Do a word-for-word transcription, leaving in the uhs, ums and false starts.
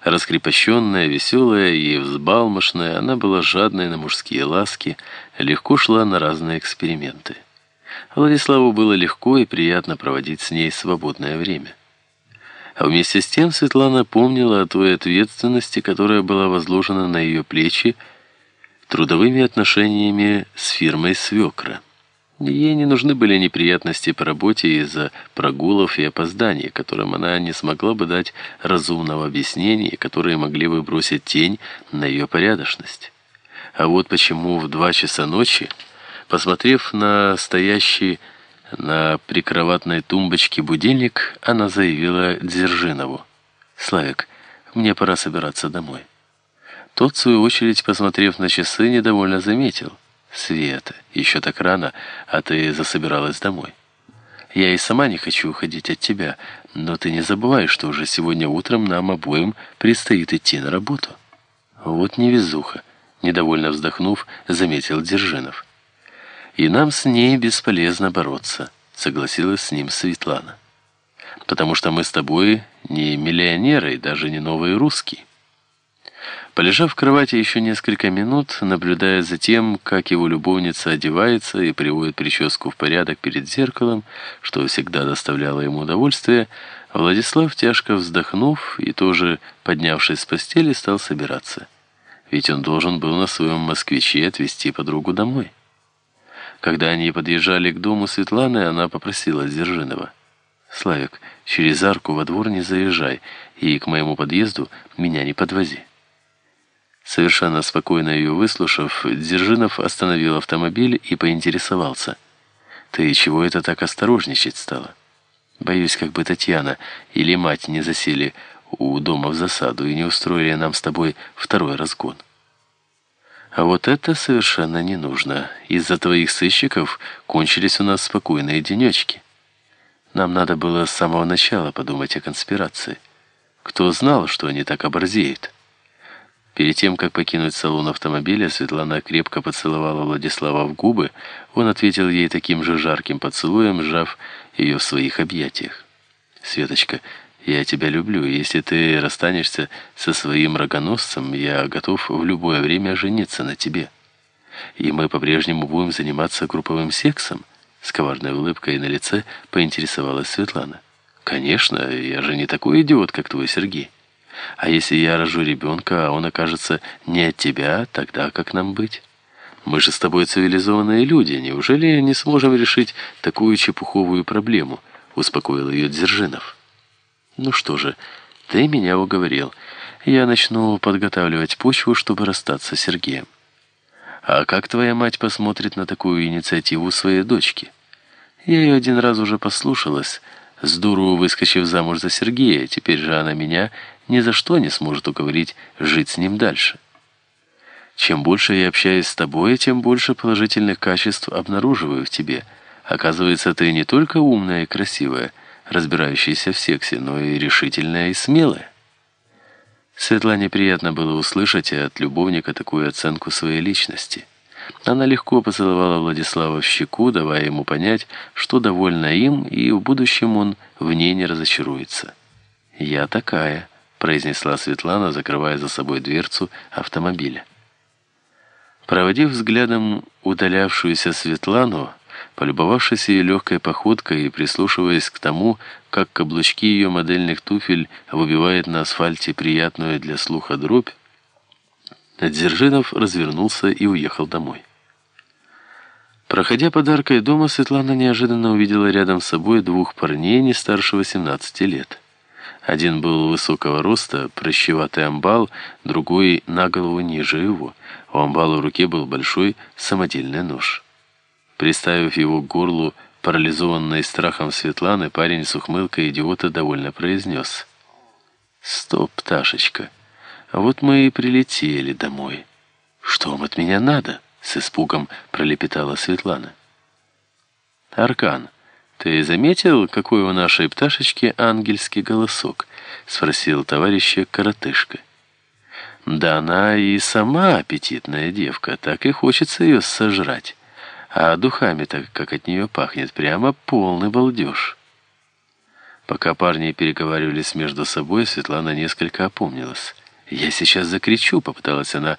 Раскрепощенная, веселая и взбалмошная, она была жадной на мужские ласки, легко шла на разные эксперименты. Владиславу было легко и приятно проводить с ней свободное время. А вместе с тем Светлана помнила о той ответственности, которая была возложена на ее плечи трудовыми отношениями с фирмой свекра. Ей не нужны были неприятности по работе из-за прогулов и опозданий, которым она не смогла бы дать разумного объяснения, которые могли бы бросить тень на ее порядочность. А вот почему в два часа ночи, посмотрев на стоящий на прикроватной тумбочке будильник, она заявила Дзержинову: «Славик, мне пора собираться домой». Тот, в свою очередь, посмотрев на часы, недовольно заметил: «Света, еще так рано, а ты засобиралась домой. Я и сама не хочу уходить от тебя, но ты не забывай, что уже сегодня утром нам обоим предстоит идти на работу». «Вот невезуха», — недовольно вздохнув, заметил Дзержинов. «И нам с ней бесполезно бороться», — согласилась с ним Светлана. «Потому что мы с тобой не миллионеры и даже не новые русские». Полежав в кровати еще несколько минут, наблюдая за тем, как его любовница одевается и приводит прическу в порядок перед зеркалом, что всегда доставляло ему удовольствие, Владислав, тяжко вздохнув и тоже поднявшись с постели, стал собираться. Ведь он должен был на своем москвиче отвезти подругу домой. Когда они подъезжали к дому Светланы, она попросила Дзержинова: «Славик, через арку во двор не заезжай и к моему подъезду меня не подвози». Совершенно спокойно ее выслушав, Дзержинов остановил автомобиль и поинтересовался: «Ты чего это так осторожничать стала? Боюсь, как бы Татьяна или мать не засели у дома в засаду и не устроили нам с тобой второй разгон». «А вот это совершенно не нужно. Из-за твоих сыщиков кончились у нас спокойные денечки. Нам надо было с самого начала подумать о конспирации. Кто знал, что они так оборзеют?» Перед тем, как покинуть салон автомобиля, Светлана крепко поцеловала Владислава в губы. Он ответил ей таким же жарким поцелуем, сжав ее в своих объятиях. «Светочка, я тебя люблю, и если ты расстанешься со своим рогоносцем, я готов в любое время жениться на тебе. И мы по-прежнему будем заниматься групповым сексом?» С коварной улыбкой на лице поинтересовалась Светлана. «Конечно, я же не такой идиот, как твой Сергей. А если я рожу ребенка, а он окажется не от тебя, тогда как нам быть? Мы же с тобой цивилизованные люди, неужели не сможем решить такую чепуховую проблему?» Успокоил ее Дзержинов. «Ну что же, ты меня уговорил. Я начну подготавливать почву, чтобы расстаться с Сергеем. А как твоя мать посмотрит на такую инициативу своей дочки? Я ее один раз уже послушалась, с дуру выскочив замуж за Сергея. Теперь же она меня ни за что не сможет уговорить жить с ним дальше. Чем больше я общаюсь с тобой, тем больше положительных качеств обнаруживаю в тебе. Оказывается, ты не только умная и красивая, разбирающаяся в сексе, но и решительная и смелая». Светлане приятно было услышать от любовника такую оценку своей личности. Она легко поцеловала Владислава в щеку, давая ему понять, что довольна им, и в будущем он в ней не разочаруется. «Я такая», — произнесла Светлана, закрывая за собой дверцу автомобиля. Проводив взглядом удалявшуюся Светлану, полюбовавшись ее легкой походкой и прислушиваясь к тому, как каблучки ее модельных туфель выбивают на асфальте приятную для слуха дробь, Дзержинов развернулся и уехал домой. Проходя под аркой дома, Светлана неожиданно увидела рядом с собой двух парней не старше восемнадцати лет. Один был высокого роста, прыщеватый амбал, другой на голову ниже его. У амбала в руке был большой самодельный нож. Приставив его к горлу парализованной страхом Светланы, парень с ухмылкой идиота довольно произнес: «Стоп, пташечка, а вот мы и прилетели домой». «Что вам от меня надо?» — с испугом пролепетала Светлана. «Аркан, ты заметил, какой у нашей пташечки ангельский голосок?» — спросил товарища коротышка. «Да она и сама аппетитная девка, так и хочется ее сожрать. А духами-то, как от нее пахнет, прямо полный балдеж». Пока парни переговаривались между собой, Светлана несколько опомнилась. «Я сейчас закричу», — попыталась она